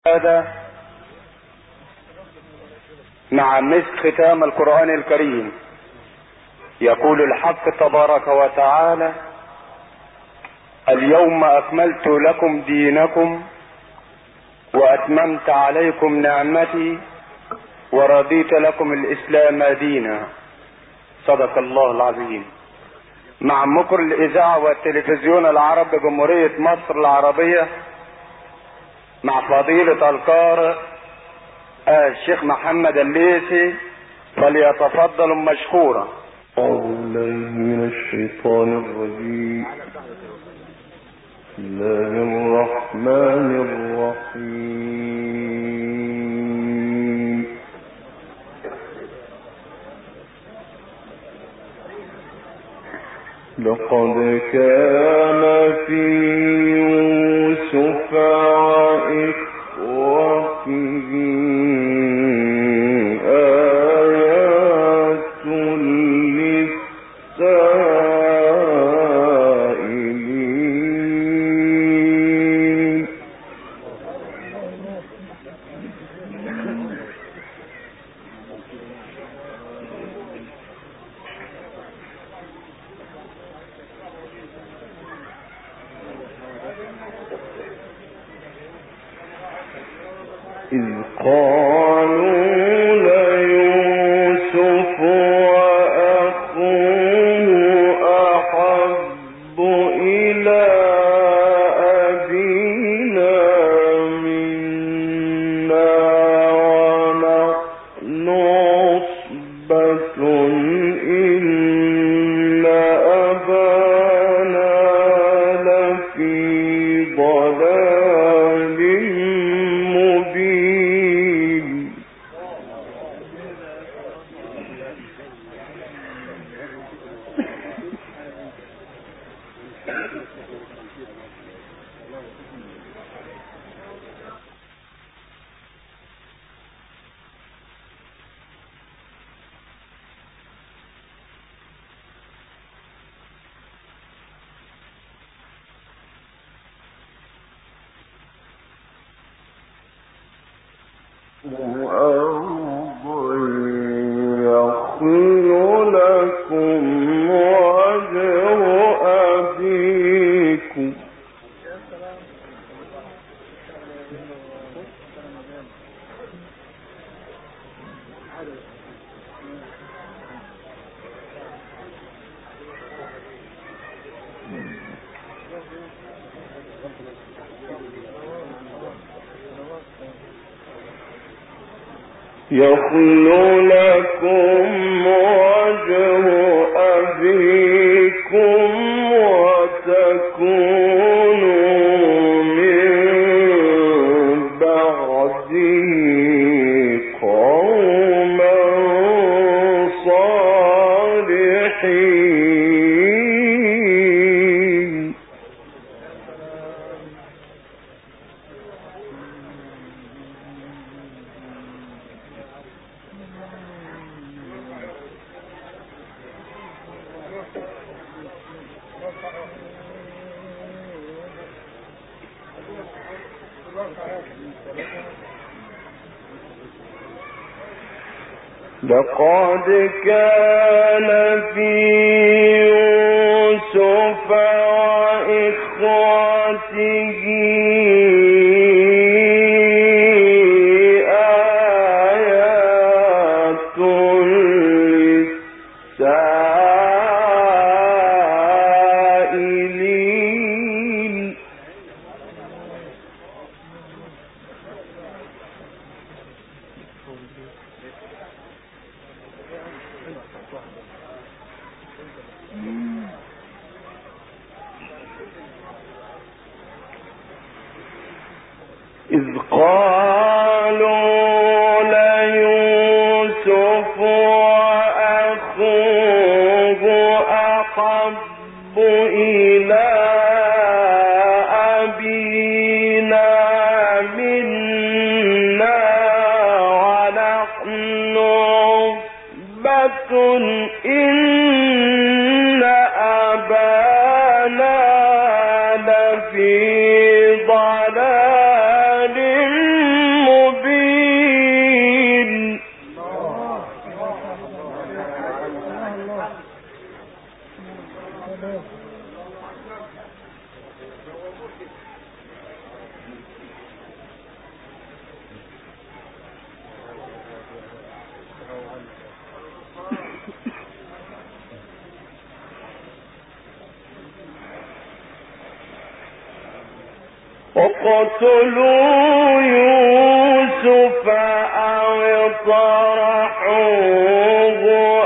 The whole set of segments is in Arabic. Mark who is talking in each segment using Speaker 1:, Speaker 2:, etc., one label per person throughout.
Speaker 1: هذا مع مسك ختام القرآن الكريم يقول الحق تبارك وتعالى: اليوم أكملت لكم دينكم وأتممت عليكم نعمتي ورضيت لكم الإسلام دينا. صدق الله العظيم. مع مقر الإذاعة والتلفزيون العرب بجمهورية مصر العربية، مع فضيلة القارئ الشيخ محمد الليثي، فليتفضل مشكورا.
Speaker 2: أعوذ بالله من الشيطان الرجيم. بسم الله الرحمن الرحيم. لقد كان في يوسف وإخوته إذ قالوا ليوسف وأخوه أحب إلى أبينا منا ونحن عصبة إن أبانا لفي ضلال مبين. يخل لكم وجه أبيكم. يخل لكم وجه أبيكم وتكونوا من بعده قوما صالحين. لقد كان في يوسف وإخوته آيات للسائلين. إذ قالوا ليوسف وأخوه أحب إلى أبينا منا ونحن عصبة إن أبانا لفي ضلال اقتلوا يوسف أو اطرحوه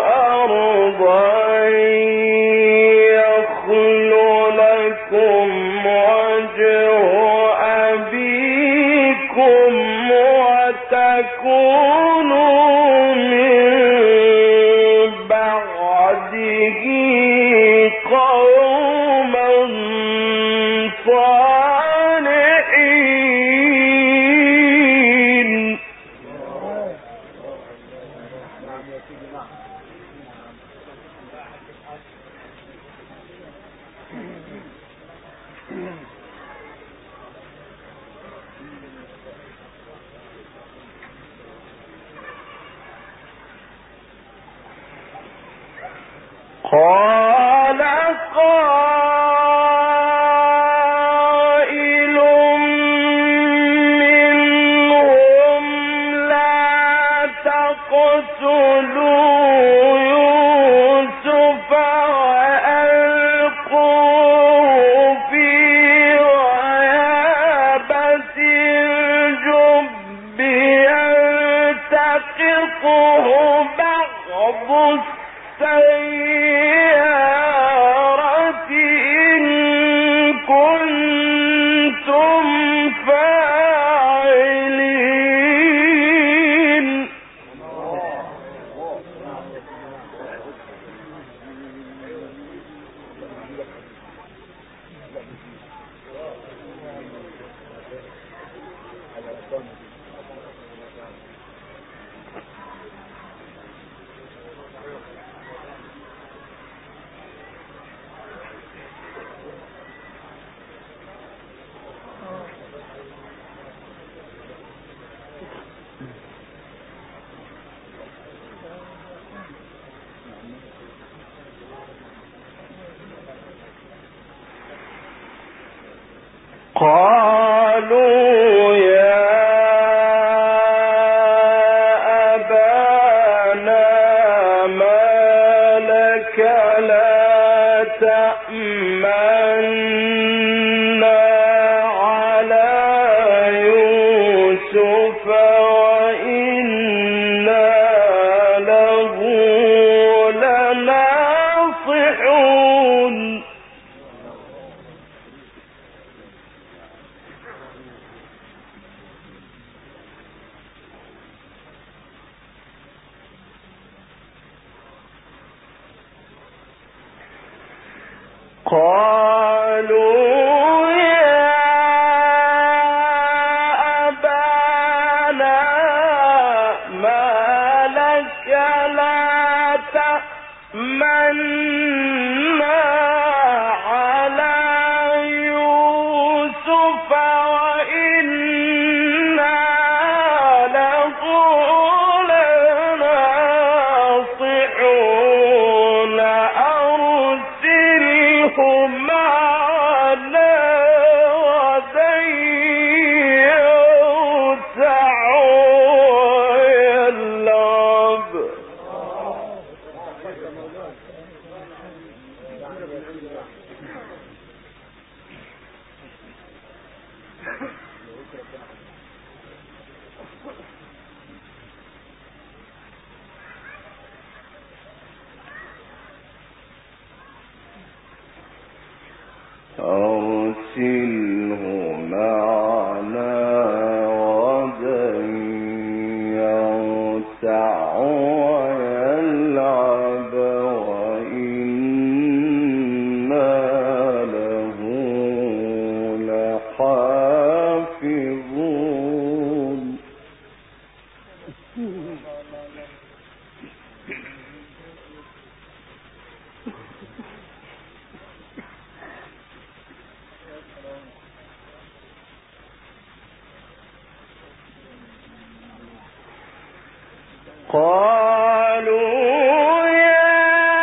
Speaker 2: أرضا يخل لكم وجه أبيكم وتكونوا من بعده قوما صالحين. قال قائل منهم لا تقتلوا يوسف وألقوه في غيابة الجب يلتقطه بعض السيارة إن كنتم فاعلين. قالوا يا أبانا ما لك لا تأمنا على يوسف وإنا له لناصحون. قالوا يا أبانا ما لك لا تأمنا على يوسف وإنا له لناصحون أرسله معنا غدا يرتع ويلعب. أرسله معنا غدا يرتع ويلعب وإنا له لحافظون. قالوا يا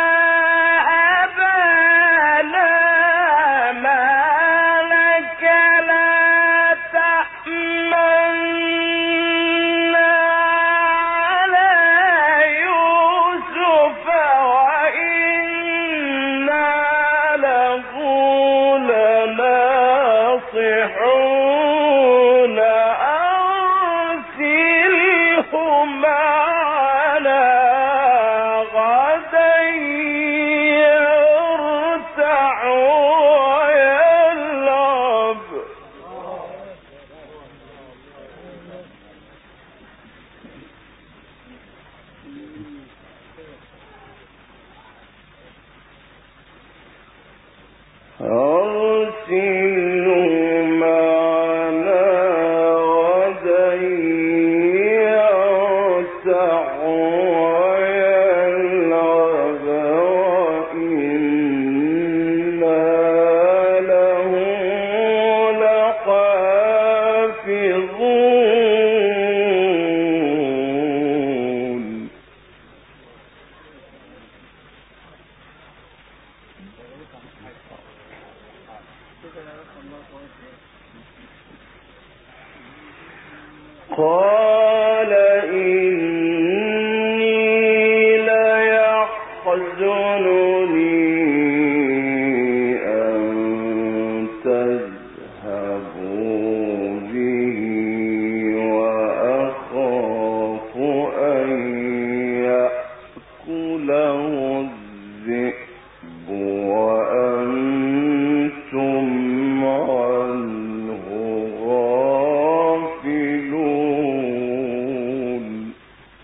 Speaker 2: أبانا ما لك لا تأمنا على يوسف وإنا له لناصحون قال إني ليحزنني أن تذهبوا به وأخاف أن يأكله الذئب وأنتم عنه غافلون.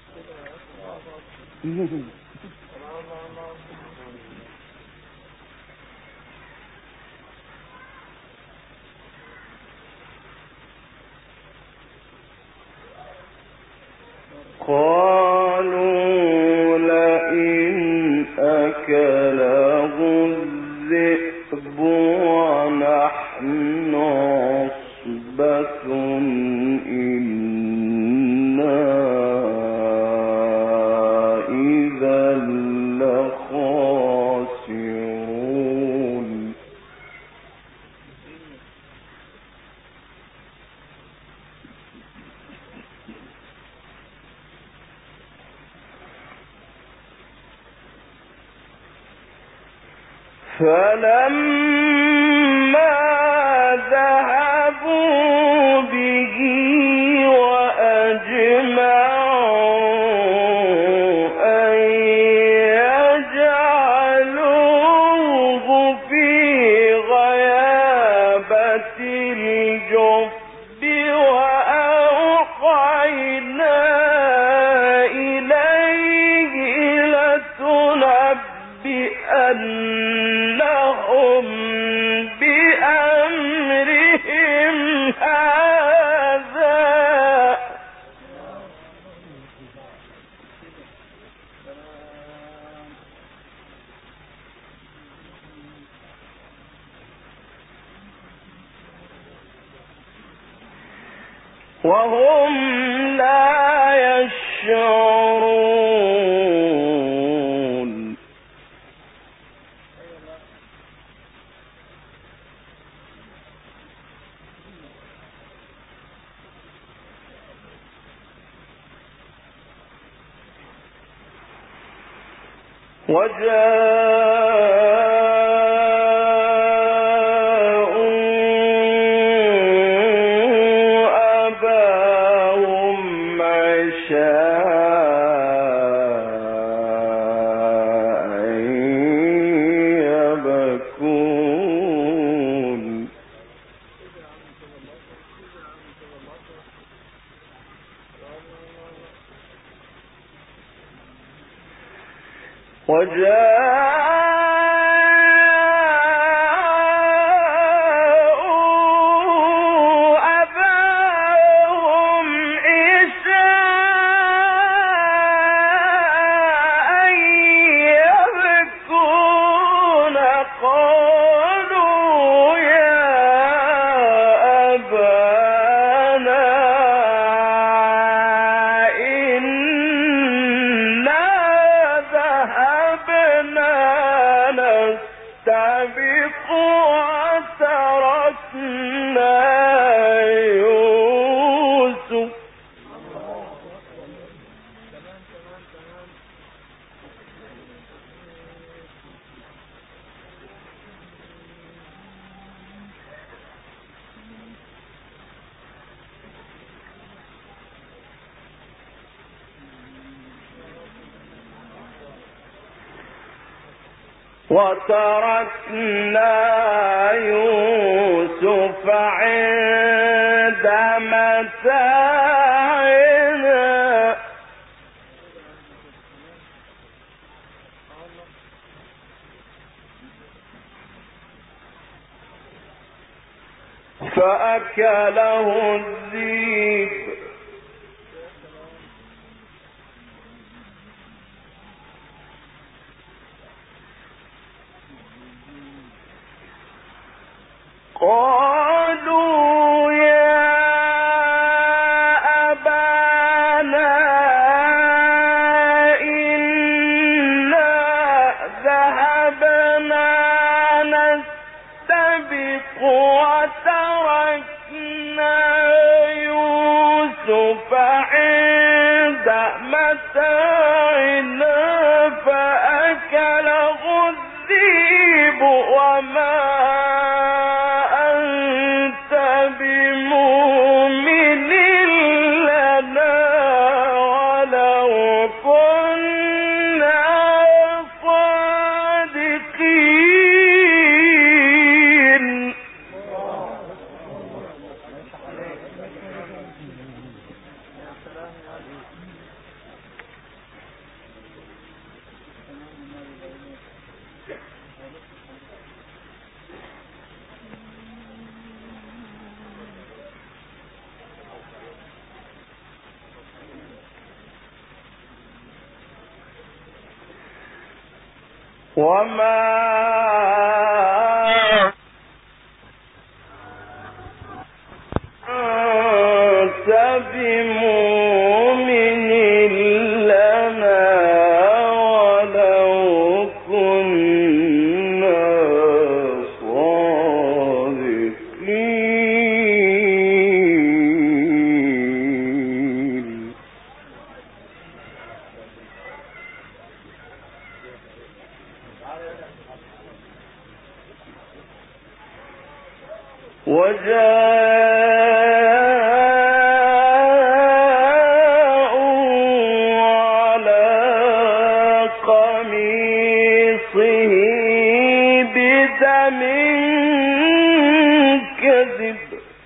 Speaker 2: قالوا لئن أكله الذئب ونحن عصبة إنا إذا لخاسرون. فلما ذهبوا به وأجمعوا أن يجعلوه في غيابة الجب وأوحينا إليه لتنبئنهم بأمرهم هذا وهم لا يشعرون. وجاءوا أباهم عشاء يبكون. وجاءوا أباهم عشاء يبكون. قالوا يا أبانا إنا ذهبنا نستبق وتركنا يوسف عند متاعنا فأكله الذئب يوسف عند متاعنا فأكله الذئب وما أنت بمؤمن لنا ولو كنا صادقين. وما أنت بمؤمن لنا ولو كنا صادقين. وجاءوا على قميصه بدم كذب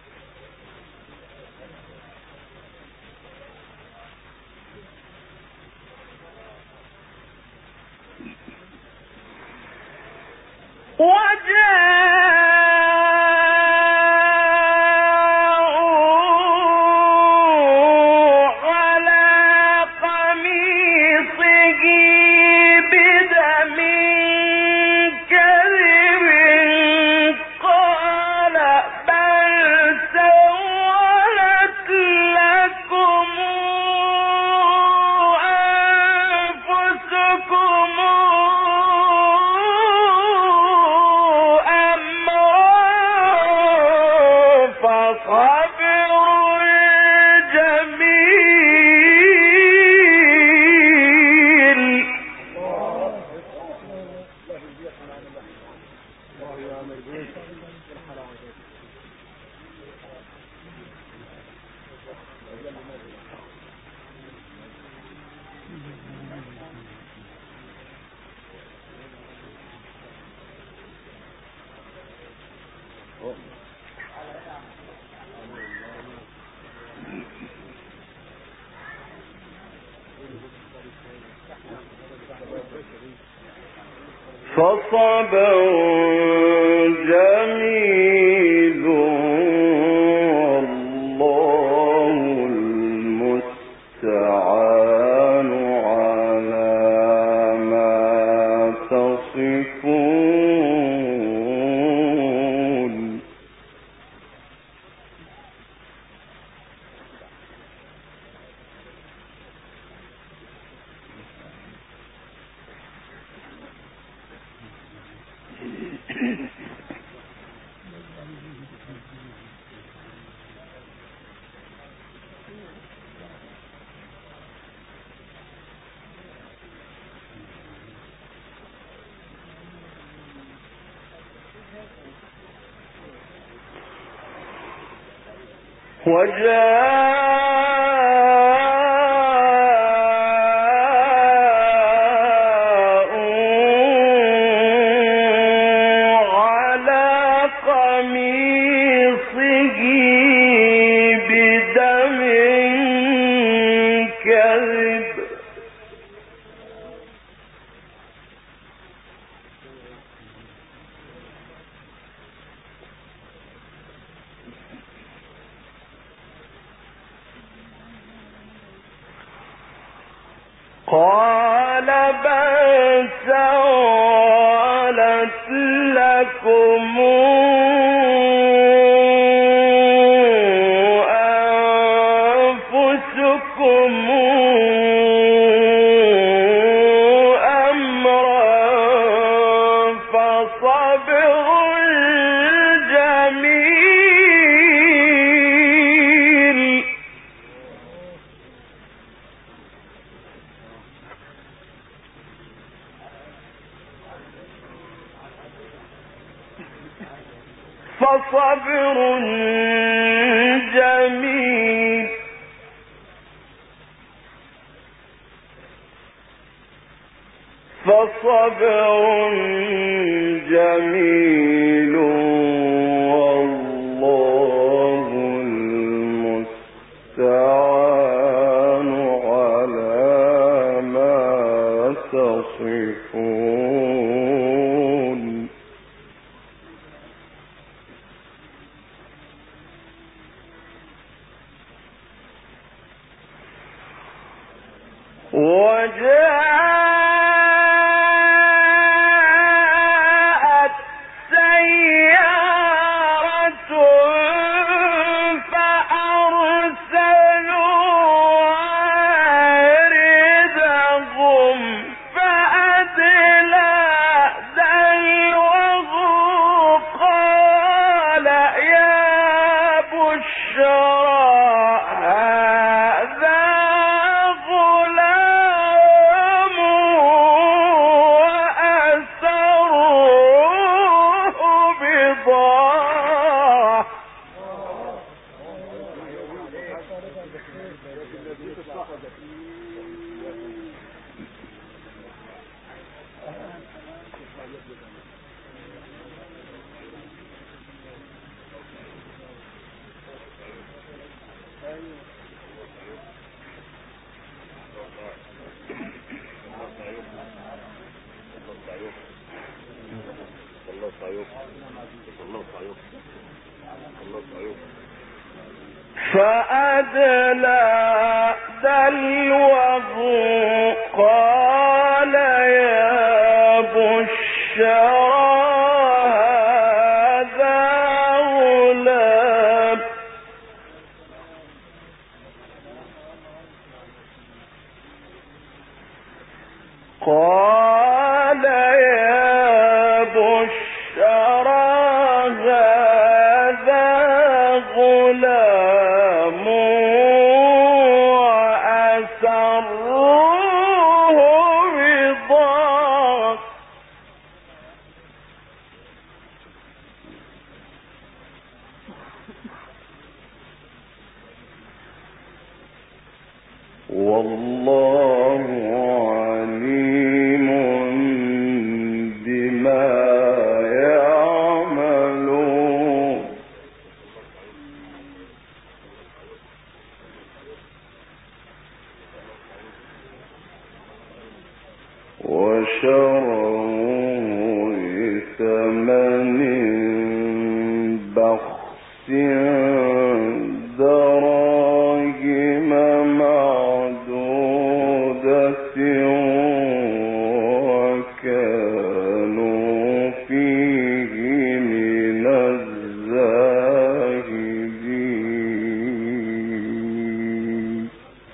Speaker 2: فصبر جميل والله المستعان على ما تصفون. قال بل سولت لكم أنفسكم أمرا فصبر جميل. فصبر جميل والله المستعان على ما تصفون وجاءت سيارة فأرسلوا واردهم فأدلى دلوه قال يا بشرى فأدلى دلوه قال يا بشرى هذا غلام قال يا بشرى هذا غلام وأسروه بضاعة والله عليم بما يعملون وشروه بثمن بخس دراهم معدودة وكانوا فيه من الزاهدين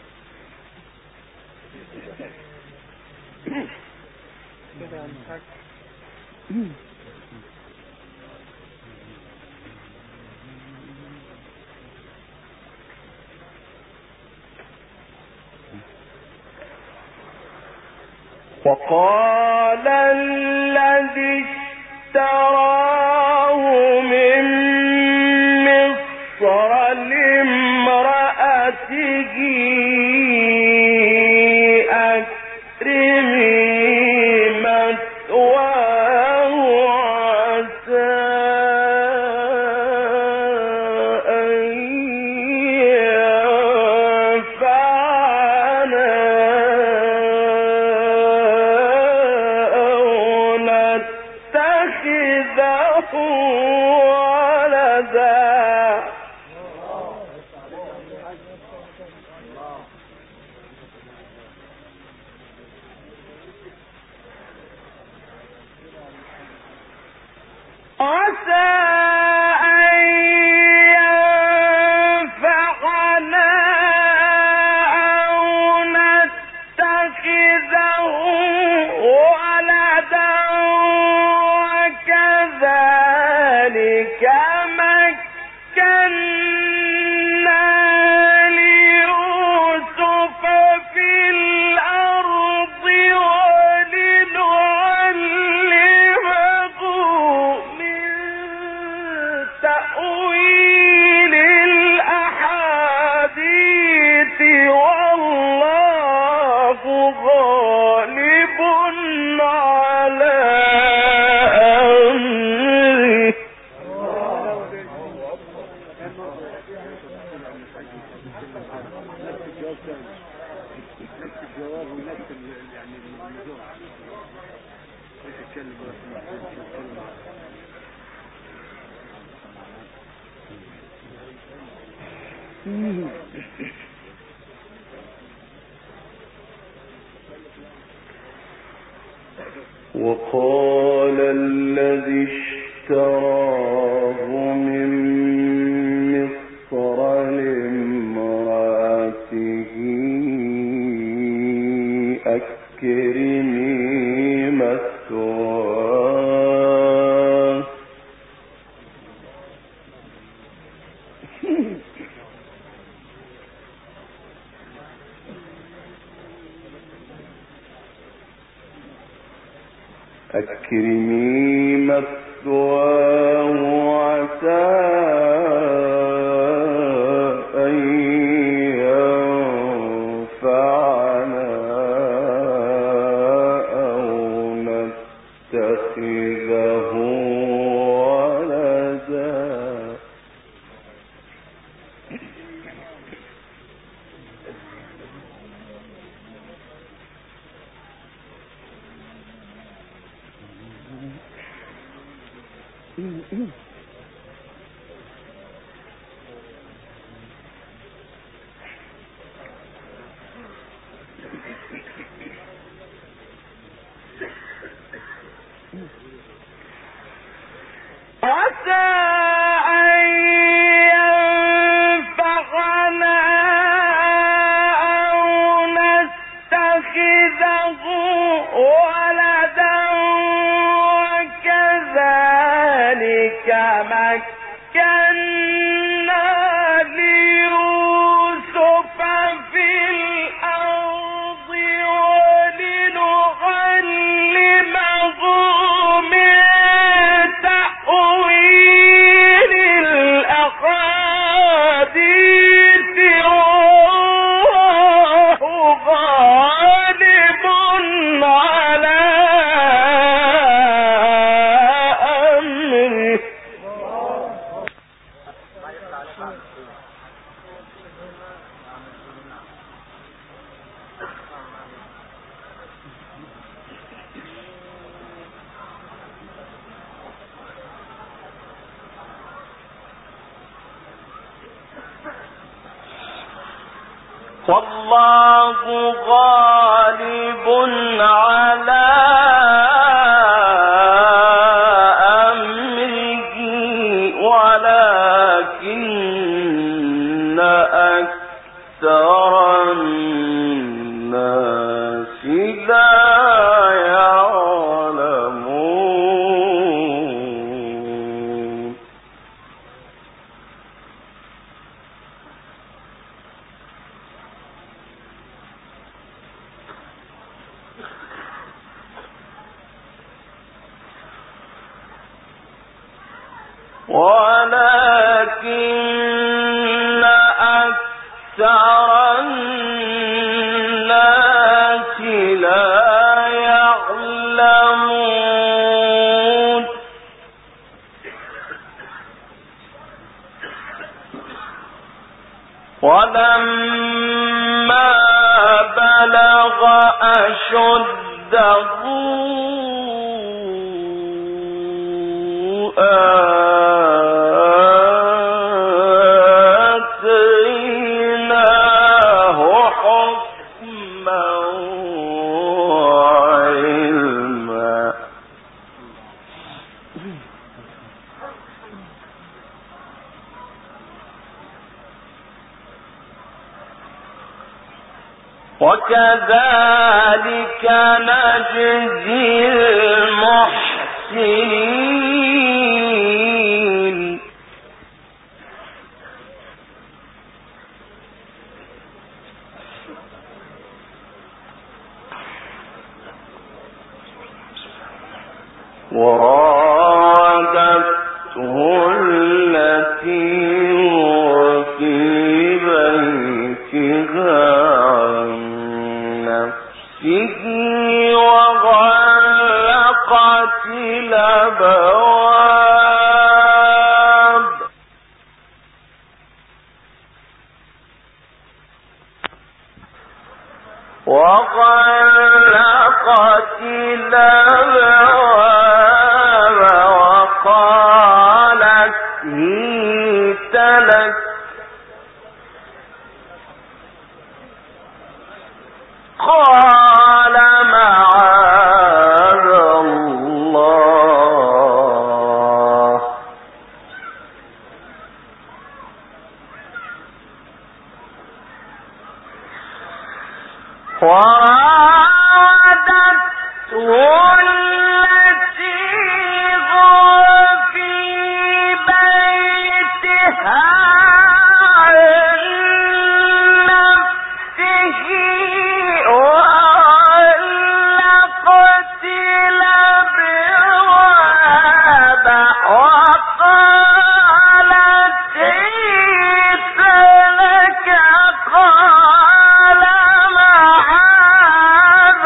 Speaker 2: وقال الذي اشتراه من مصر لامرأته أكرمي مثواه عسى أن ينفعنا أو نتخذه ولدا عسى أن ينفعنا أو نتخذه ولدا وكذلك مكنا ليوسف في الأرض ولنعلمه من
Speaker 3: وقال الذي اشتراه من مصر لامرأته أكرمي مثواه أكرمي مثواه عسى أن ينفعنا أو نتخذه ولدا
Speaker 2: عسى أن ينفعنا أو نتخذه ولدا وكذلك مكنا ليوسف في الأرض ولنعلمه من تأويل الأحاديث والله غالب على أمره. والله غالب على أمره ولكن أكثر الناس لا يعلمون. ولكن أكثر الناس لا يعلمون. ولما بلغ أشده آتيناه حكما وعلما. وكذلك نجزي المحسنين. وراودته التي هو في بيتها عن نفسه وغلقت الأبواب. وغلقت الأبواب وقالت هيت لك قال معاذ الله وراودته التي هو في بيتها عن نفسه وغلقت الأبواب وقالت هيت لك قال معاذ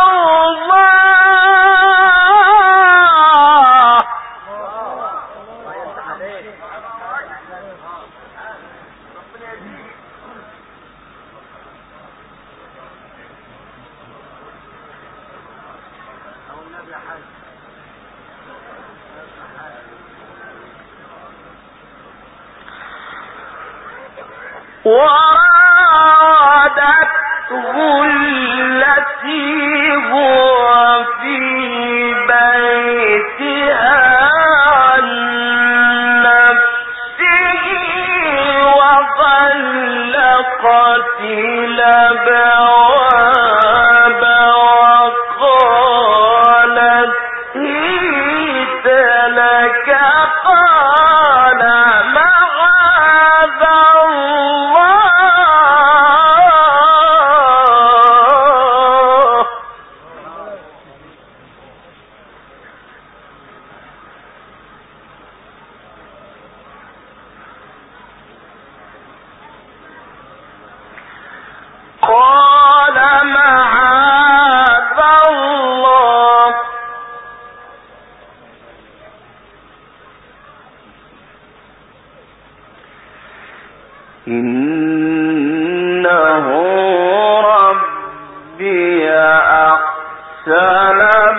Speaker 2: وراودته التي هو في بيتها عن نفسه وغلقت الأبواب وقالت هيت لك قال معاذ الله قال معاذ الله إنه ربي أحسن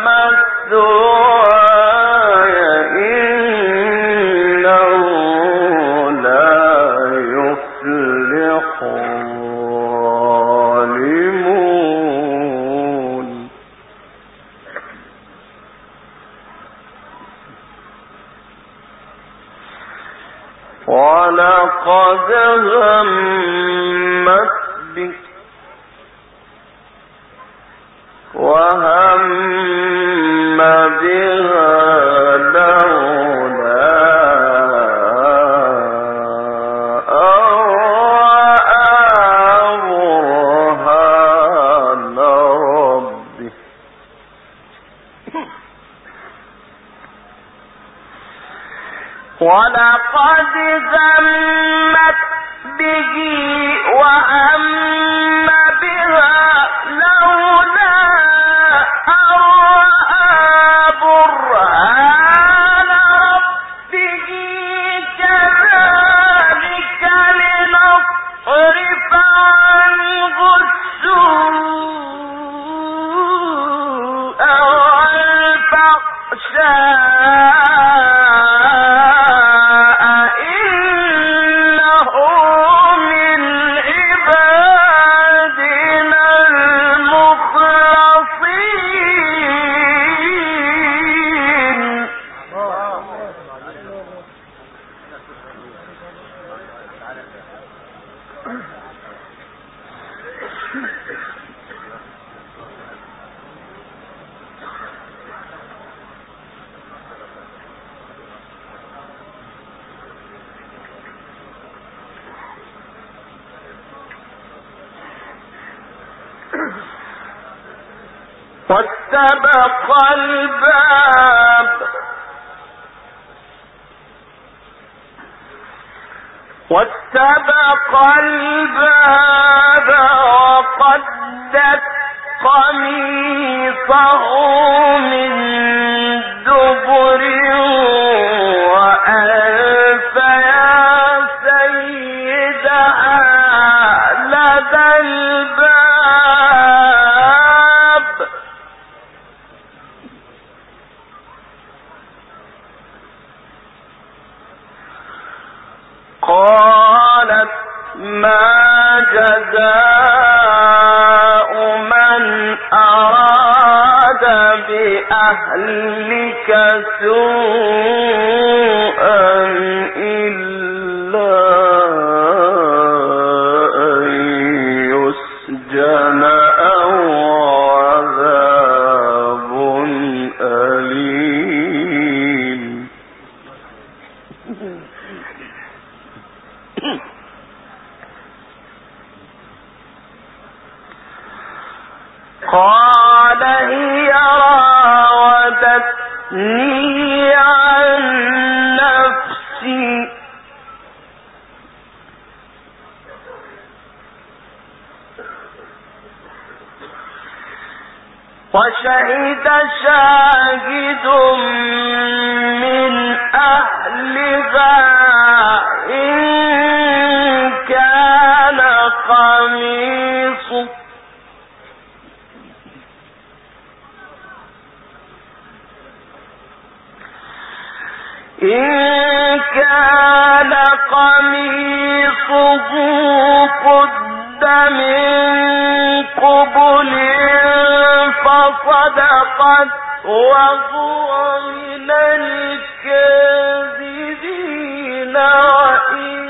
Speaker 2: مثواي إنه لا يفلح الظالمون ولقد همت بك وهم بها لولا أن رأى برهان ربه ولقد ذمت به وهم بها لولا أن رأى برهان ربه كذلك لنصرف عنه السوء والفحشاء إنه من عبادنا المخلصين واستبق الباب وقدت قميصه من دبر وألف يا سيدها لدى الباب بأهلك سوءا إلا أن يسجن أو عذاب أليم. قال هي راودتني عن نفسي وشهد شاهد من أهلها إن كان قميصه قد من قبل فصدقت وهو من الكاذبين وإن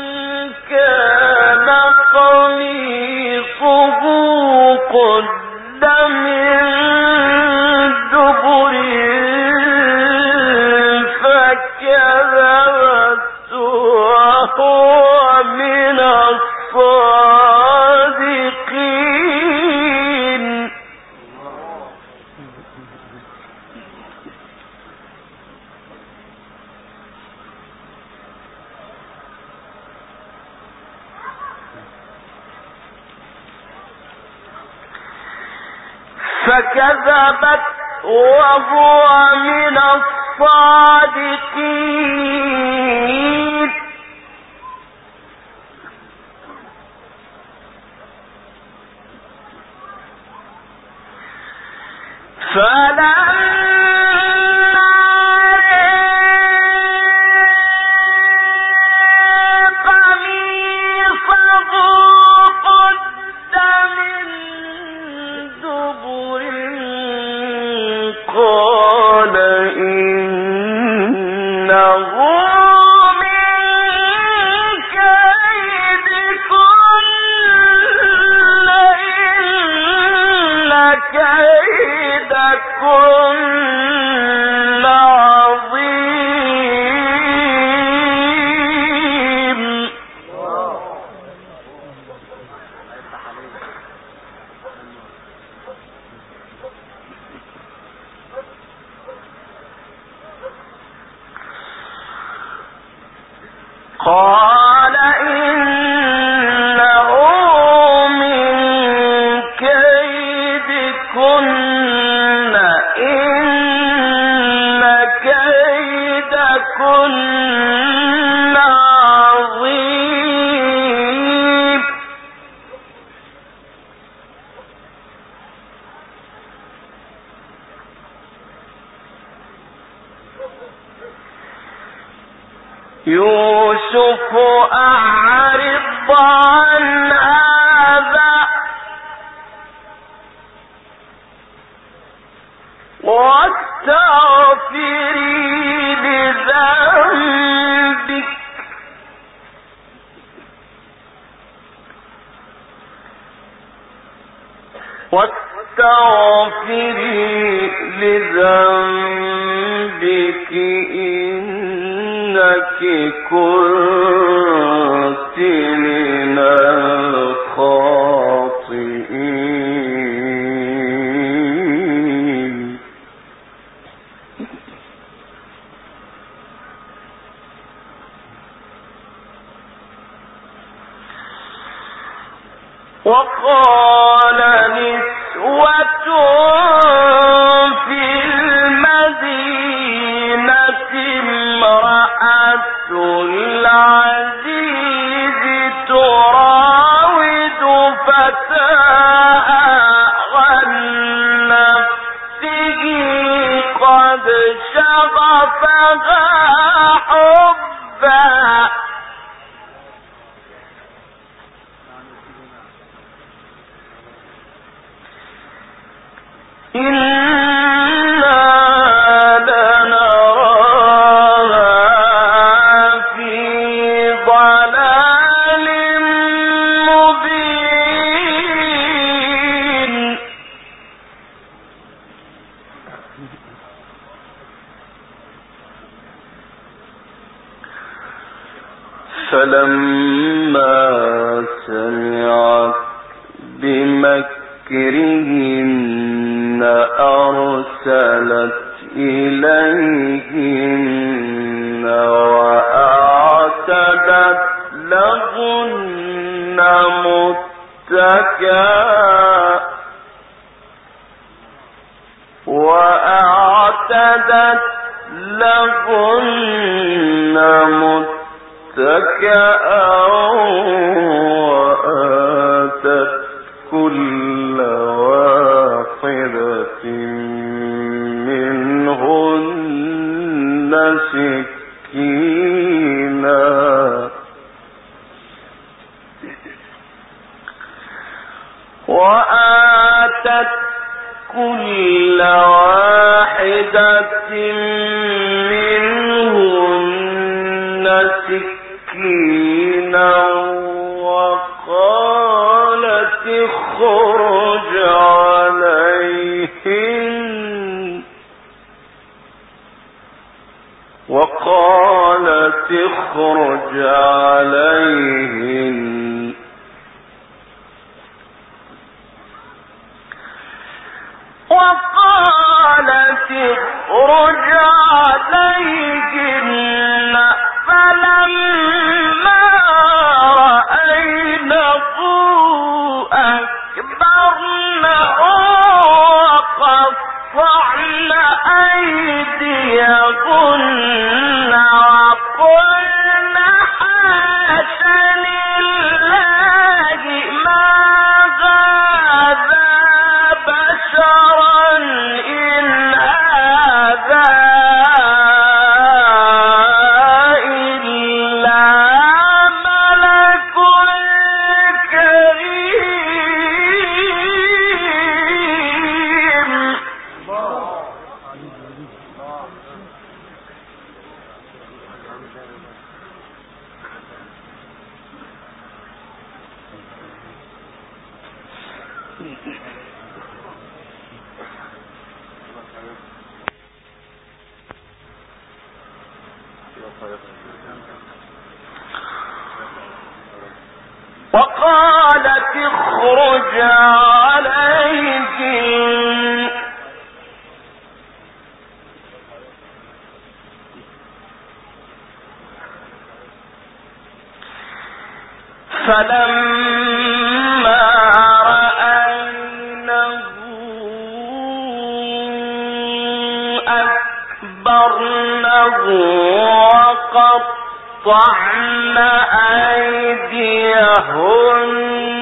Speaker 2: كان قميصه قد من دبر فكذبت وهو من الصادقين. فكذبت وهو من الصادقين. قال إنه من كيدكن إن كيدكن عظيم. يوسف أعرض عن هذا واستغفري لذنبك إنك كنت من الخاطئين. وقال نسوة في المدينة امرأة العزيز تراود فتاها عن نفسه قد شغفها حبا إنا مكرهن أرسلت إليهن وأعتدت لهن متكئا وآتت كل واحدة منهن سكينا وقالت اخرج عليهن فلما رأينه أكبرنه وقطعن أيديهن وقلن حاش لله ما هذا بشرا إن هذا إلا ملك كريم. وقالت اخرج عليهم فلما رأينه أكبرنه وقطعن أيديهن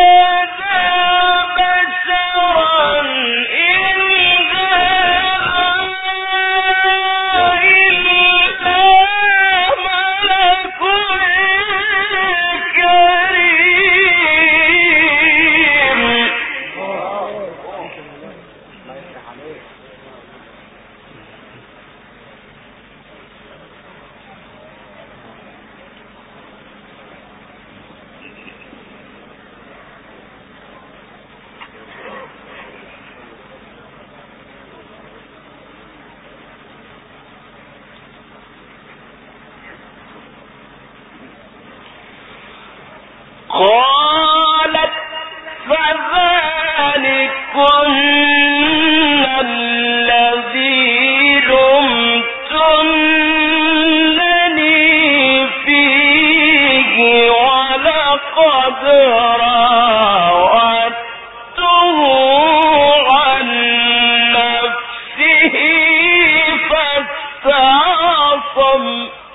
Speaker 2: بشرا إن هذا قالت فذلكن الذي لمتنني فيه ولقد راودته عن نفسه فاستعصم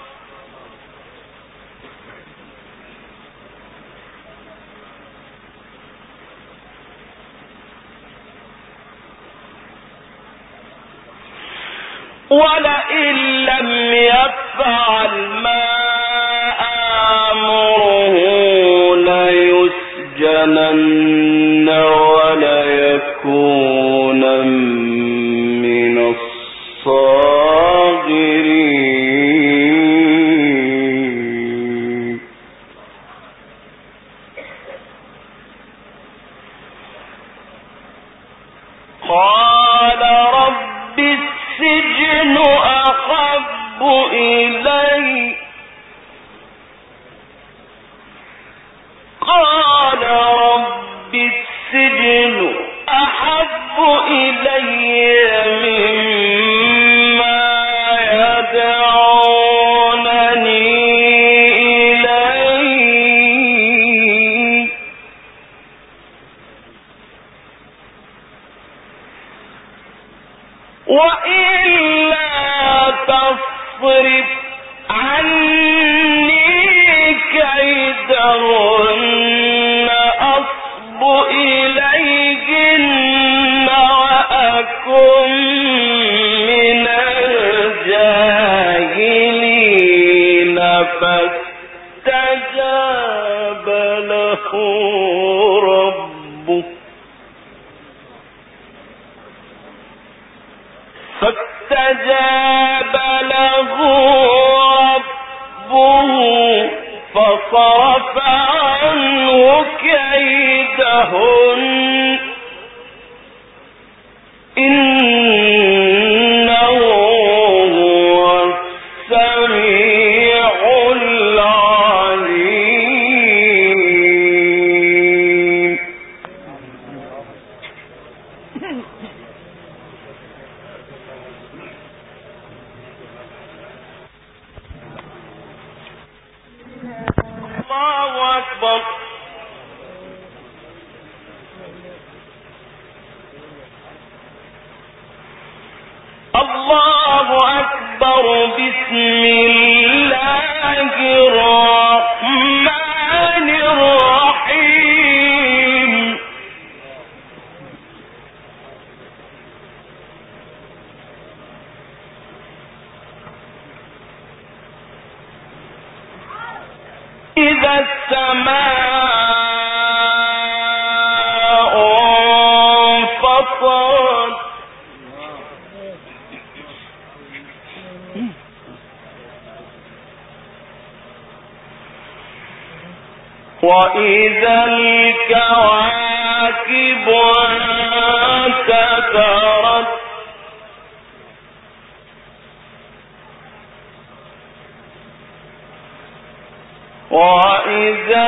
Speaker 2: ولئن لم يفعل ما آمره ليسجنن وليكون من الصاغرين. قال رب السجن أحب إلي قال رب السجن أحب إلي مما يدعونني إليه وإلا تصرف عني كيدهن أصب إليهن وأكن من الجاهلين فاستجاب له ربه ربه فصرف عنه كيدهن إنه هو السميع العليم. الله أكبر. الله أكبر. بسم الله الرحمن الرحيم. إذا السماء انفطرت وإذا الكواكب انتثرت وإذا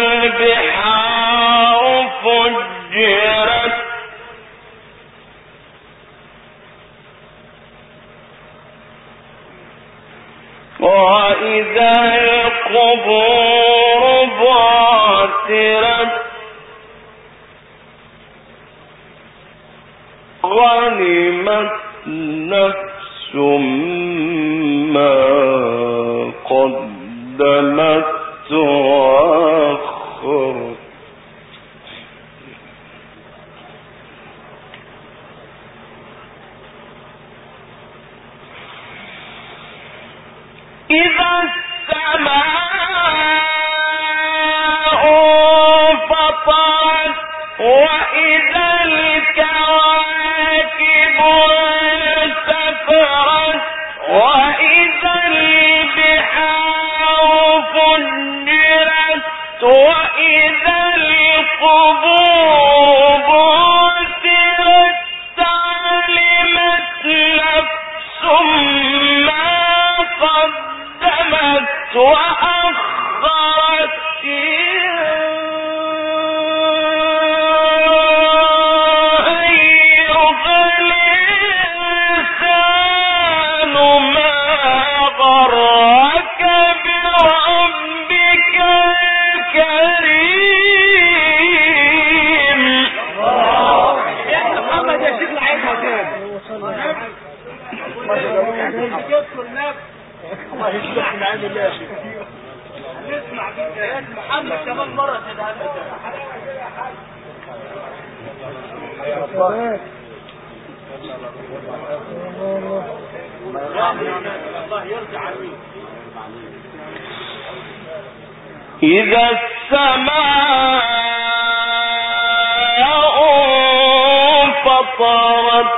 Speaker 2: البحار فجرت وإذا القبور بعثرت غنمت نفس ما قدمت وأخرت إذا السماء انفطرت وإذا الكواكب انتثرت وإذا البحار فجرت وإذا القبور بعثرت علمت نفس ما قدمت وأخرت
Speaker 4: محمد كمان مرة كده. الله يرجع عليك.
Speaker 2: إذا السماء انفطرت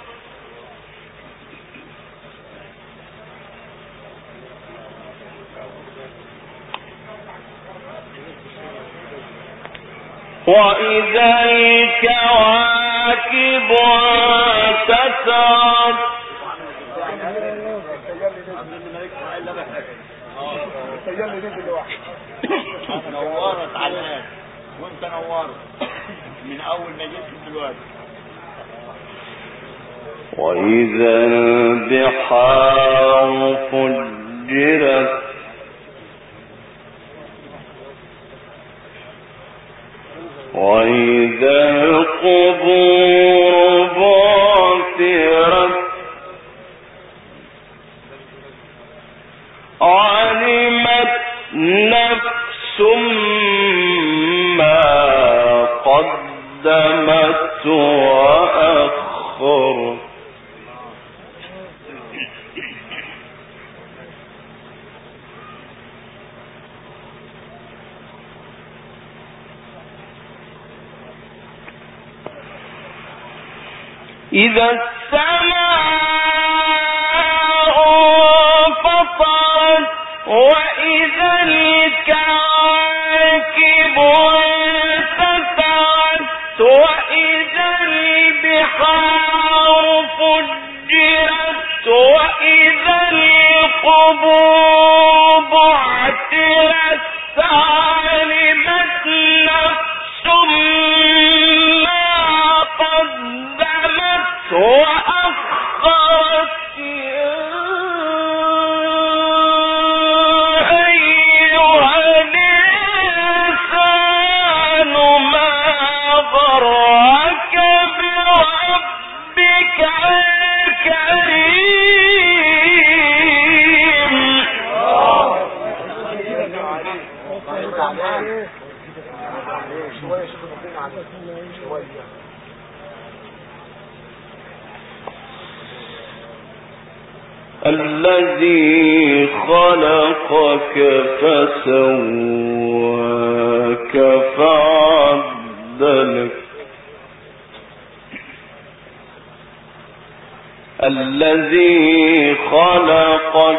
Speaker 2: وإذا الكواكب انتثرت
Speaker 4: نورت على الناس وانت نورت من اول ما جيت دلوقتي.
Speaker 2: وإذا البحار فجرت وإذا القبور بعثرت علمت نفس ما قدمت وأخرت. إذا السماء انفطرت وإذا الكواكب انتثرت وإذا البحار فجرت وإذا القبور بعثرت علمت نفس ما قدمت وأخرت. أيها الإنسان ما غرك بربك الكريم. الذي خلقك فسواك فعدلك الذي خلقك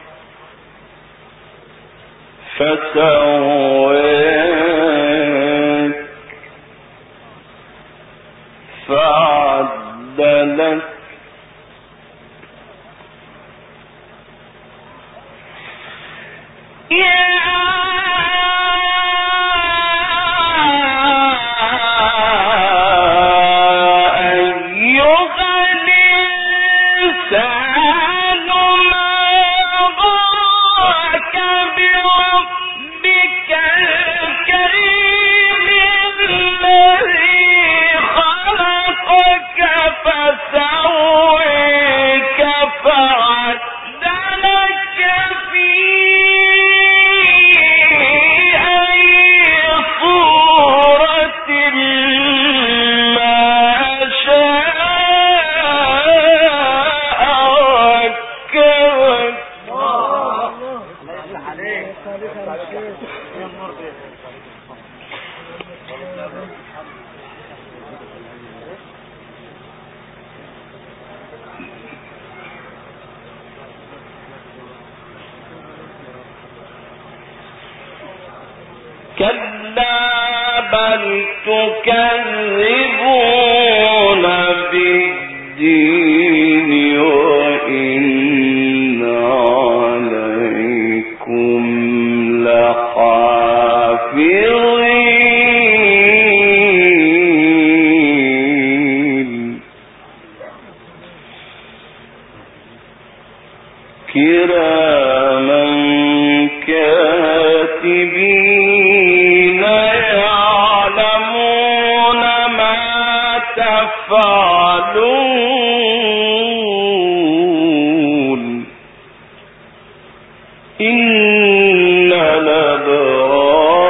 Speaker 2: فسواك فعدلك كلا بل تكذبون بالدين وإن عليكم لحافظين كراما كاتبين يعلمون ما تفعلون إن الأبرار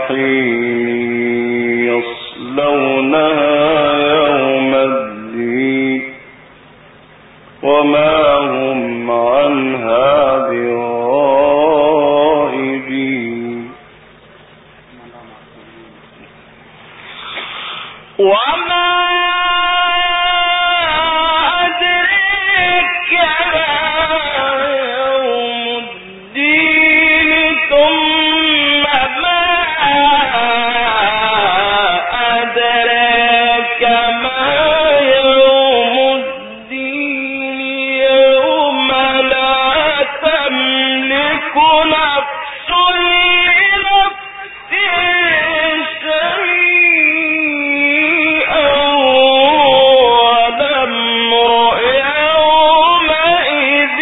Speaker 2: جحيم يصلونها يوم الدين وما هم عنها بغائبين وما أدريك يوم الدين ثم ما أدريك ما يوم الدين يوم لا تملك نفس لنفس شيئا والأمر يومئذ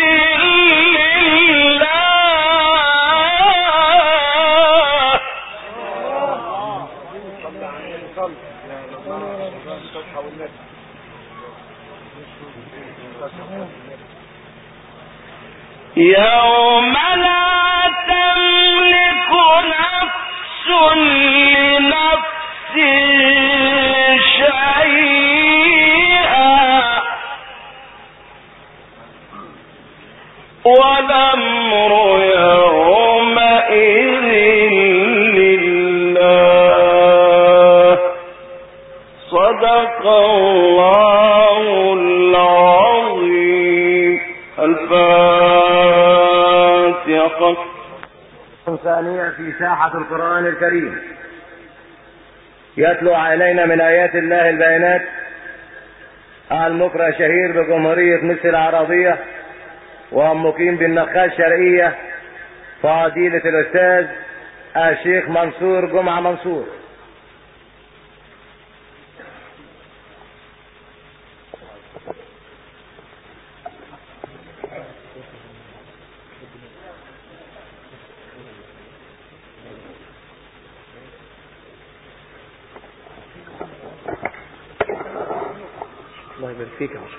Speaker 2: لله يوم لا تملك نفس لنفس شيئا والأمر يومئذ لله صدق الله العظيم. الفاتحة.
Speaker 5: ثانية في ساحة القرآن الكريم يتلو علينا من آيات الله البينات المقرأ شهير بجمهورية مصر العربية ومقيم بالنخاة الشرقية فضيلة الأستاذ الشيخ منصور جمعة منصور. الله يبارك فيك يا عشر.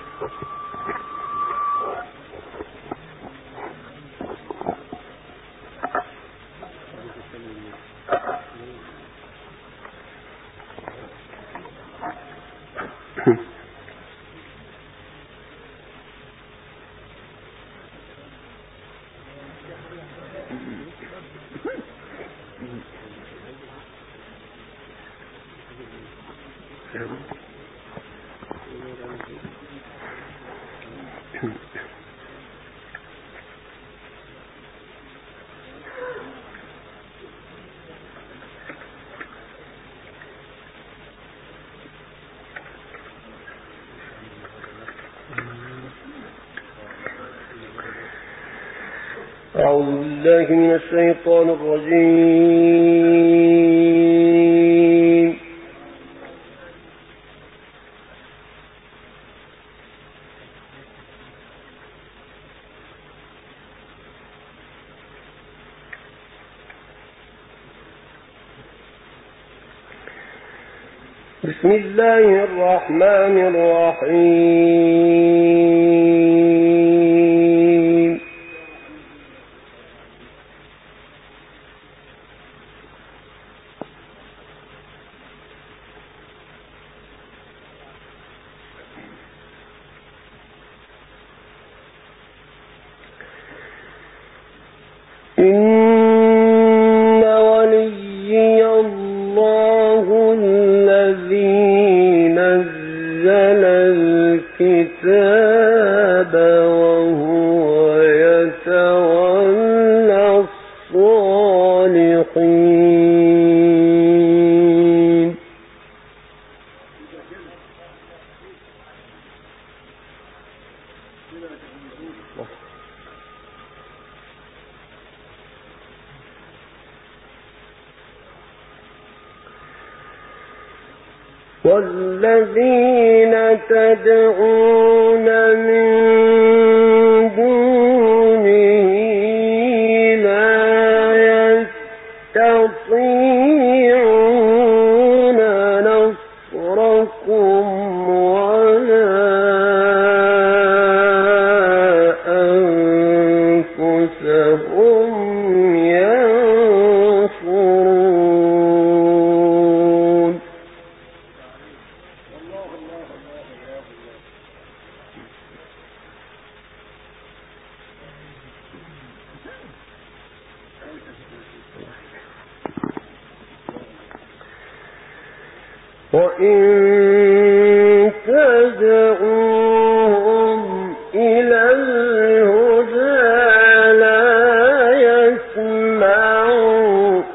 Speaker 6: أعوذ بالله من الشيطان الرجيم. بسم الله الرحمن الرحيم. إن وليي الله الذي نزل الكتاب وهو يتولى الصالحين. والذين تدعون من دونه لا يستطيعون نصركم ولا أنفسهم ينصرون. وإن تدعوهم إلى الهدى لا يسمعوا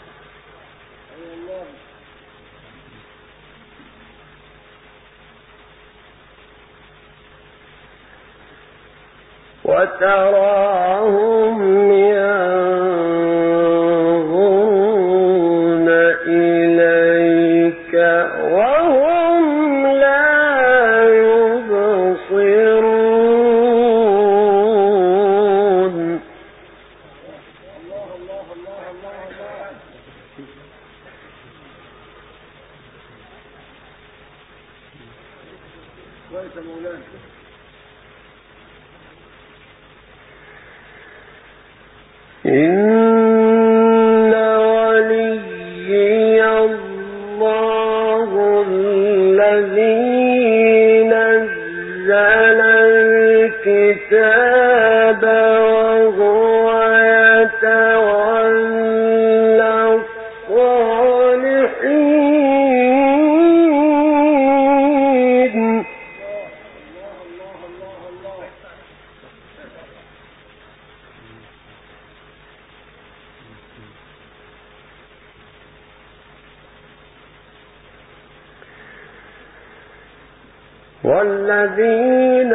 Speaker 6: وتراهم ينظرون إليك وهم لا يبصرون إن وليي الله الذي نزل الكتاب وهو يتولى الصالحين والذين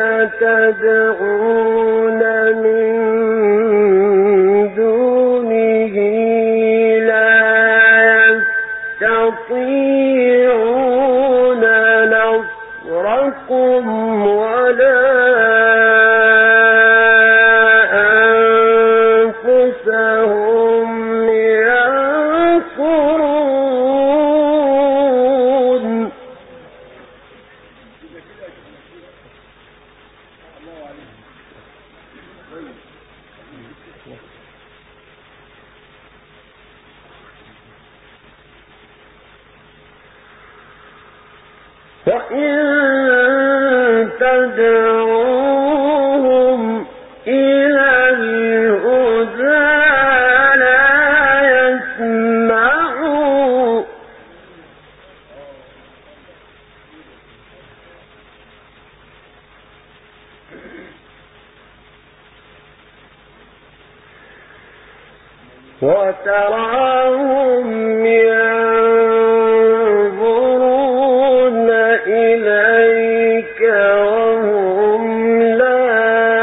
Speaker 6: تدعون من دونه لا يستطيعون نصركم ولا أنفسهم ينصرون وإن تدعوهم إلى الهدى لا يسمعوا وتراهم ينظرون إليك وهم لا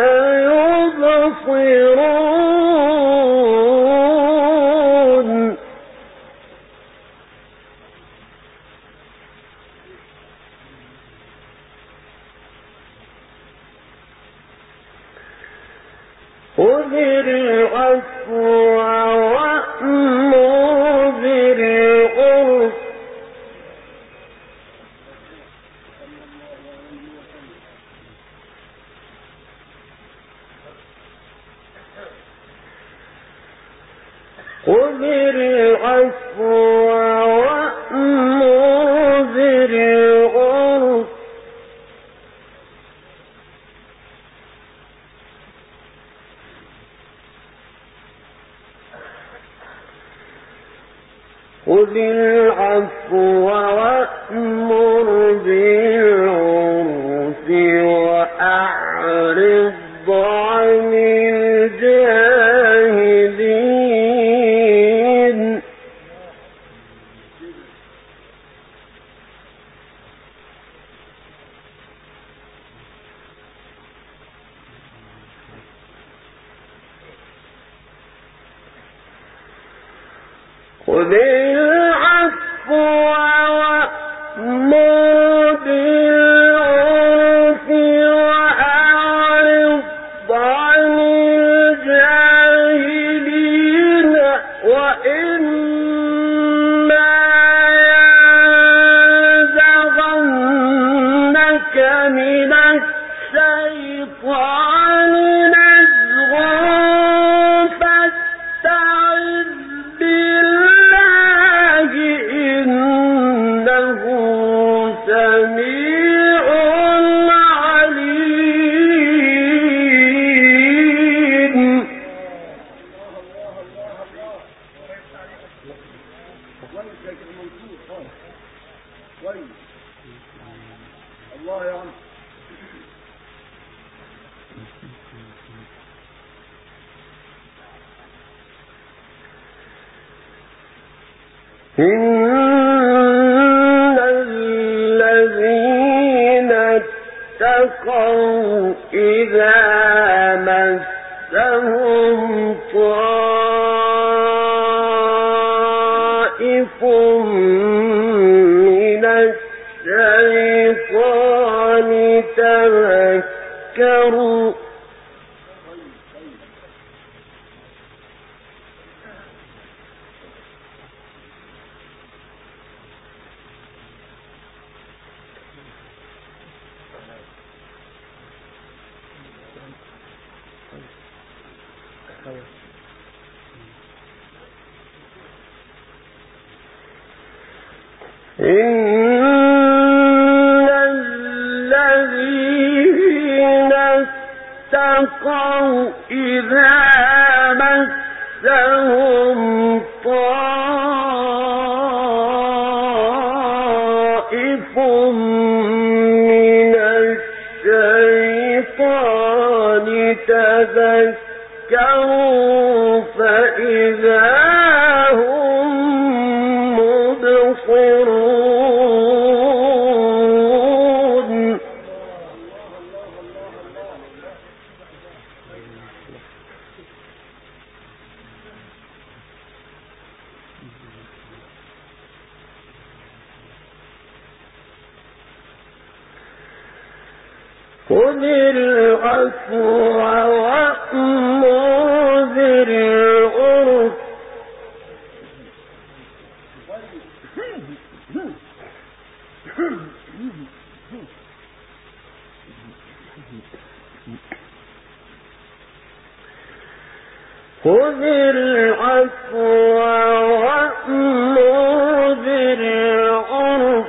Speaker 6: يبصرون خذ العفو وأمر بالعرف خذ العفو وأمر بالعرف خذ العفو وأمر بالعرف وأعرض عن الجاهلين خذ العفو وأمر بالعرف وأعرض عن الجاهلين وإما ينزغنك من الشيطان نزغ فاستعذ بالله إنه سميع عليم إن الذين اتقوا إذا مسهم طائف من الشيطان تذكروا إن الذين اتقوا إذا مسهم طائف من الشيطان تذكروا فإذا هم مبصرون خذ العفو وأمر بالعرف خذ العفو وأمر بالعرف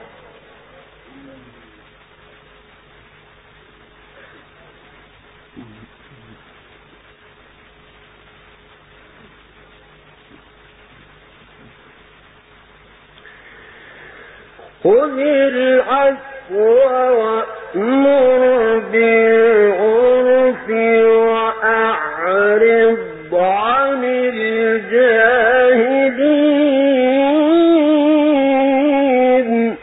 Speaker 6: خذ العفو وأمر بالعرف وأعرض عن الجاهلين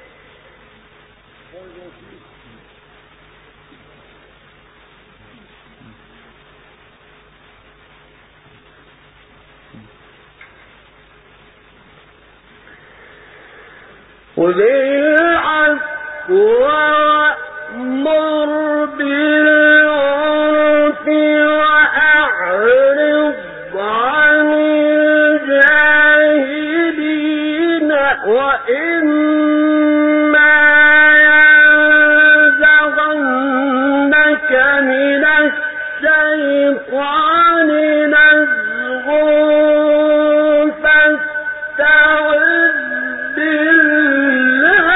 Speaker 6: خذ العفو وأمر بالعرف وأعرض عن الجاهلين وإما ينزغنك من الشيطان نزغ فاستعذ بالله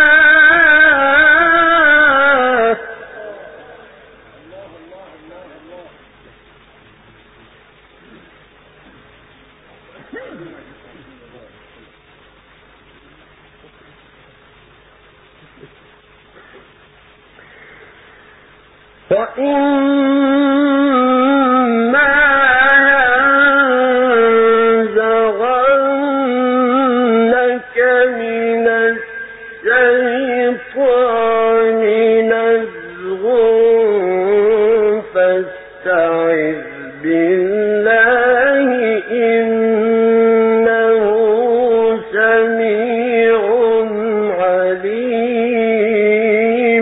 Speaker 6: وإما ينزغنك من الشيطان نزغ فاستعذ بالله إنه سميع عليم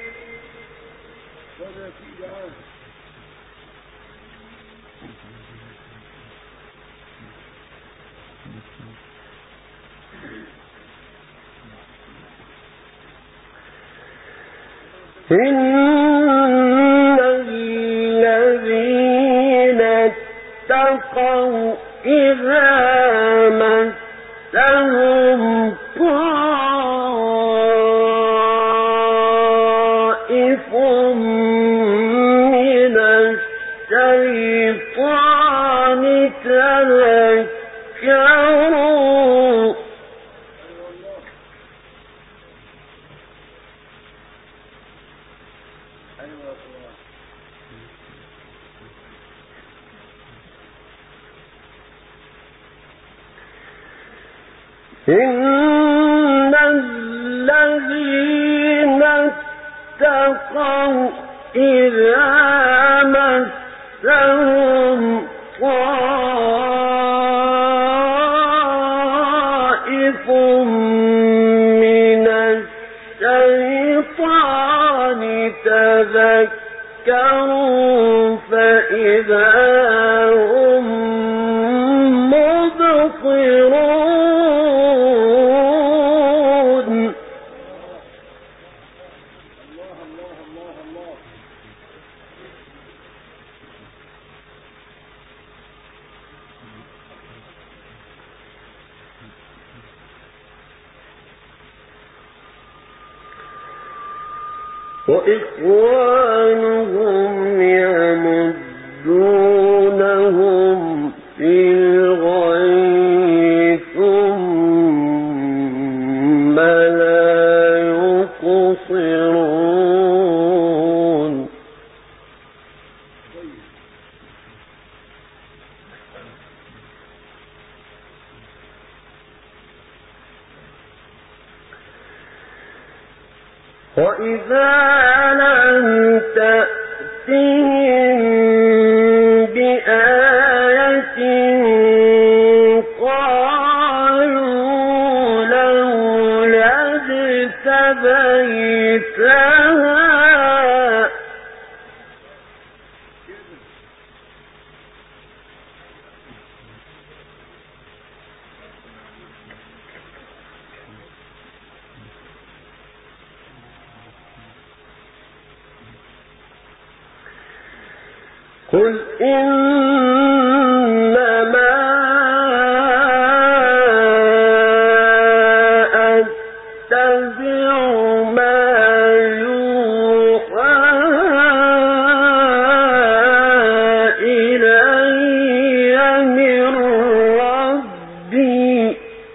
Speaker 6: إن الذين اتقوا إذا مسهم طائف من الشيطان تذكروا إن الذين اتقوا إذا مسهم طائف من الشيطان تذكروا فإذا هم مبصرون. وإخوانهم يمدونهم في الغي ثم لا يقصرون. وإذا لم تأتهم بآية قالوا لولا اجتبيتها قل إنما أتبع ما يوحى إلي من ربي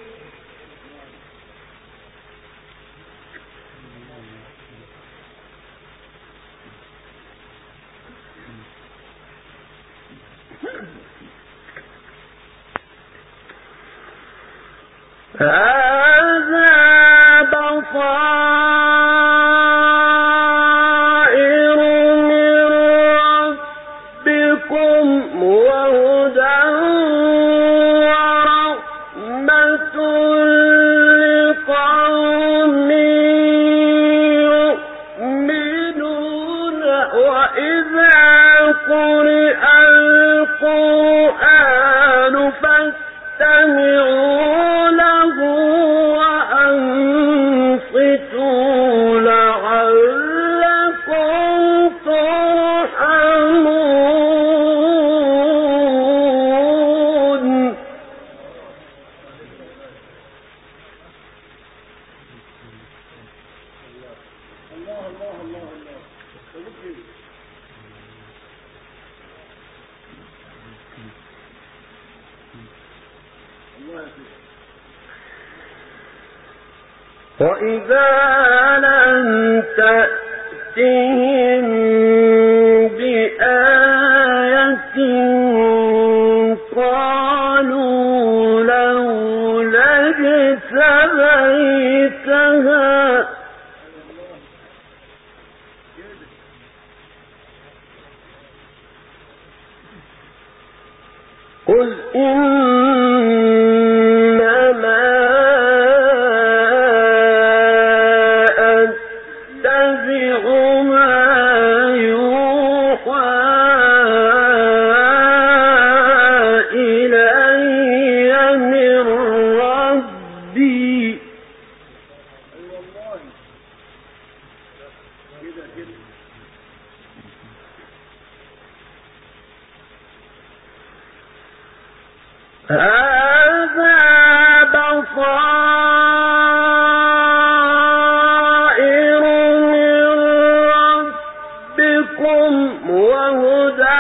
Speaker 6: هذا بصائر من ربكم وهدى ورحمة لقوم يؤمنون. وإذا قرئ القرآن فاستمعوا له وأنصتوا لعلكم ترحمون. وإذا لم تأتهم بآية قالوا لولا اجتبيتها قل إنما أتبع ما يوحى إلي من ربي هذا بصائر من ربكم وهدى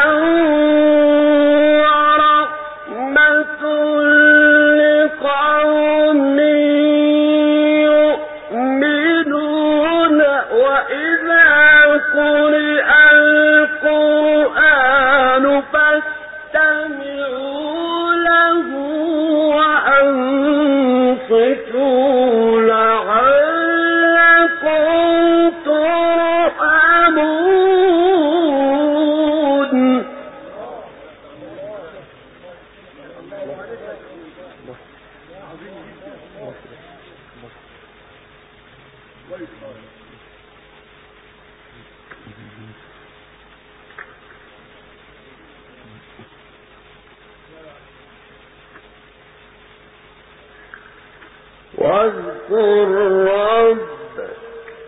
Speaker 6: ورحمة لقوم يؤمنون. وإذا قرئ واذكر ربك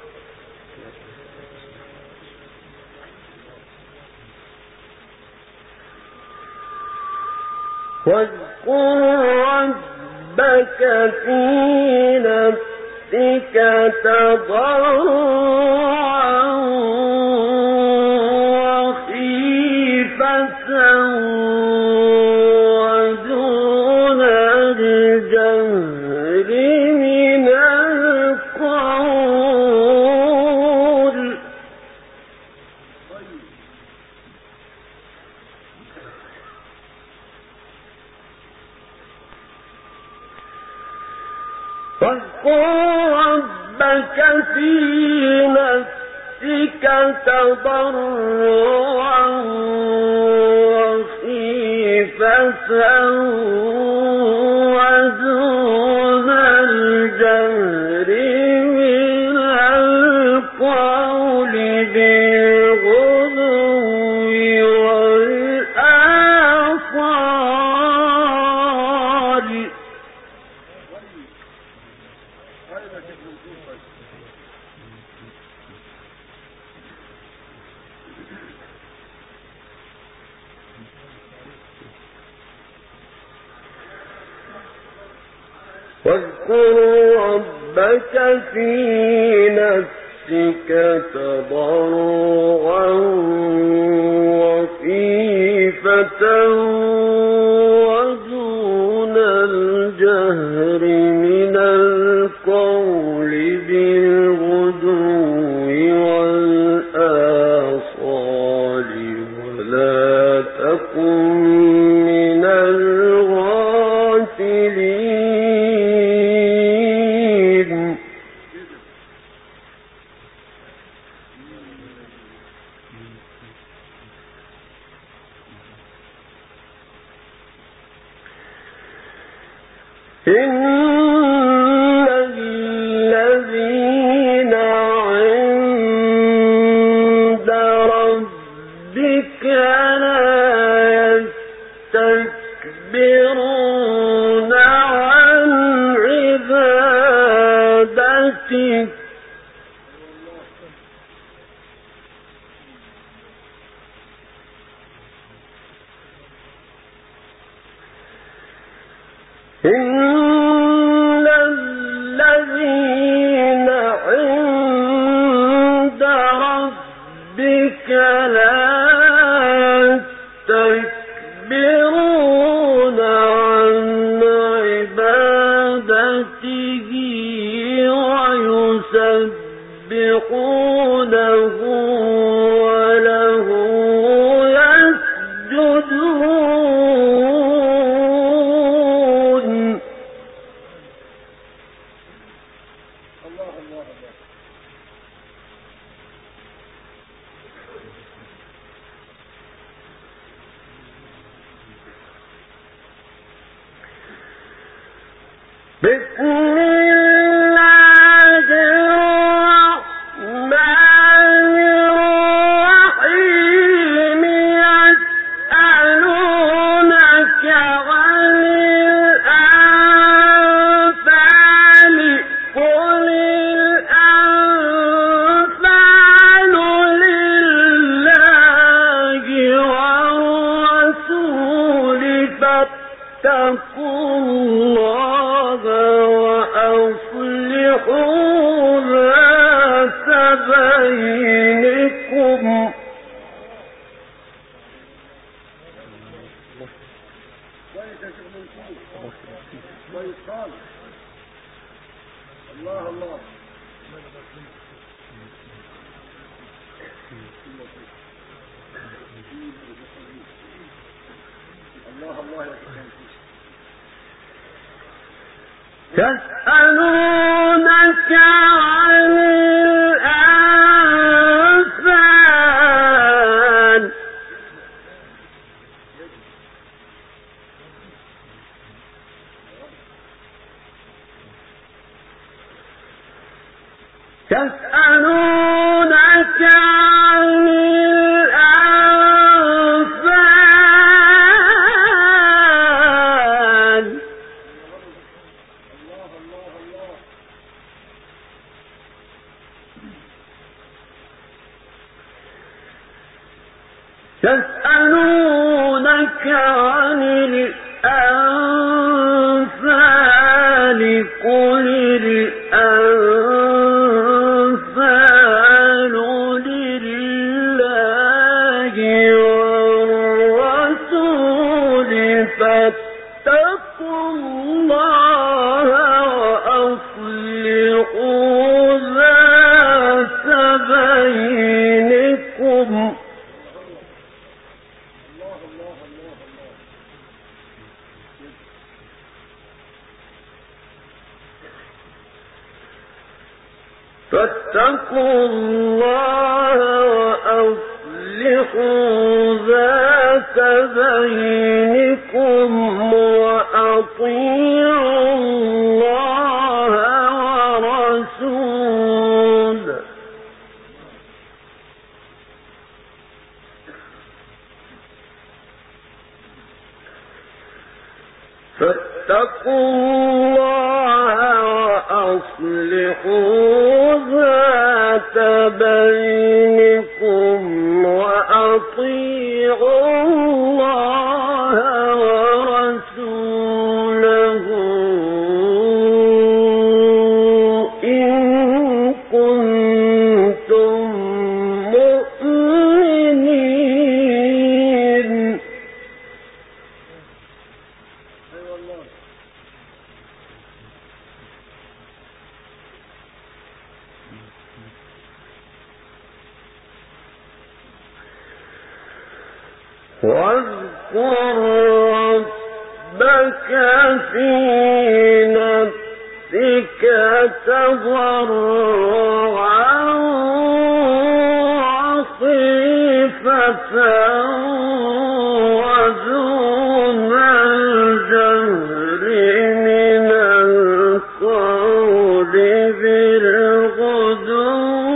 Speaker 6: في نفسك تضرعا وخيفة ودون الجهر من القول واذكر ربك في نفسك تضرعا وخيفة ودون الجهر من القول بالغدو والآصال واذكر ربك في نفسك تضرعا وخيفة ودون الجهر من القول بالغدو والآصال ولا تكن من الغافلين إن الذين عند ربك لا يستكبرون عن عبادتك إن الذين عند ربك لا يستكبرون عن عبادته ويسبحونه وله يسجدون بسم الله الرحمن الرحيم يسألونك عن الأنفال قل الأنفال لله والرسول فاتقوا الله وأصلحوا ذات بينكم يسألونك عن الأنفال يسألونك عن الأنفال يسألونك عن الأنفال قل الأنفال لله والرسول فاتقوا الله وأصلحوا ذات بينكم فاتقوا الله وأصلحوا ذات بينكم وأطيعوا الله ورسوله فاتقوا الله وأصلحوا ذات بينكم وأطيعوا الله ورسوله إن كنتم مؤمنين واذكر ربك في نفسك تضرعا وخيفة ودون الجهر من القول بالغدو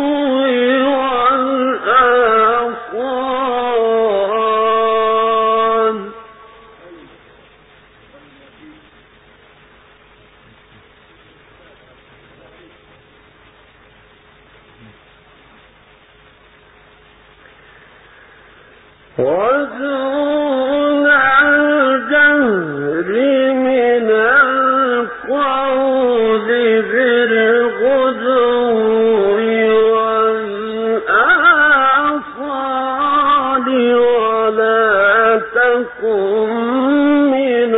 Speaker 6: ودون الجهر من القول بالغدو والآصال ولا تكن من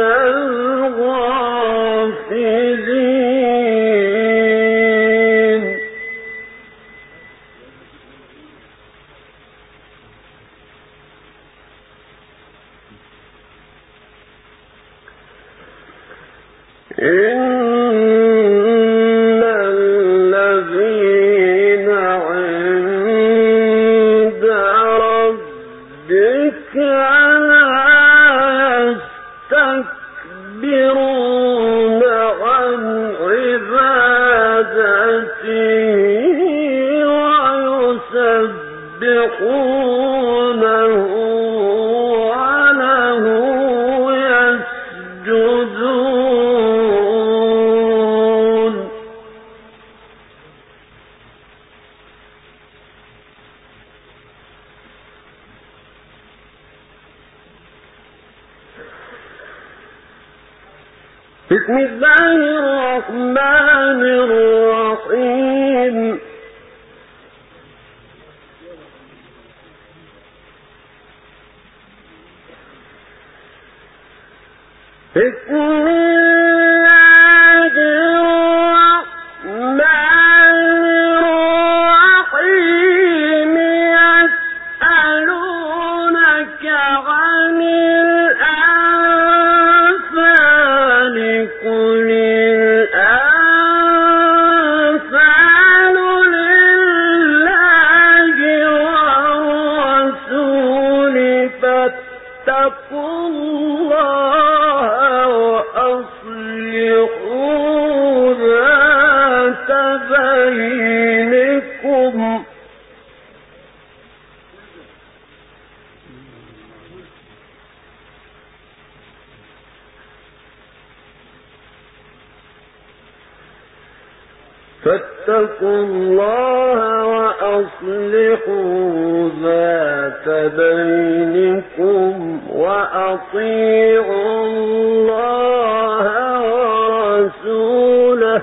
Speaker 6: الغافلين إن الذين عند ربك لا يستكبرون عن عبادته ويسبحونه وله يسجدون بسم الله الرحمن الرحيم بسم الله الرحمن الرحيم يسألونك عن الأنفال قل الأنفال لله والرسول فاتقوا الله وأصلحوا فاتقوا الله وأصلحوا ذات بينكم وأطيعوا الله ورسوله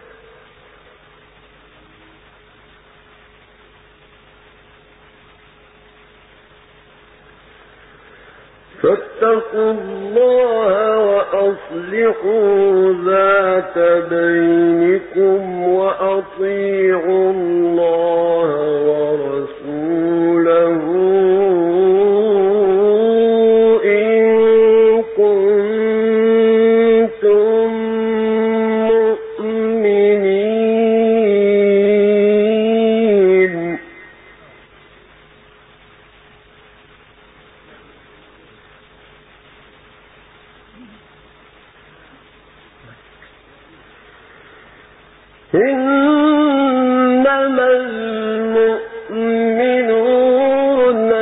Speaker 6: فاتقوا الله وأصلحوا ذات بينكم وأطيعوا الله ورسوله إن كنتم مؤمنين. إن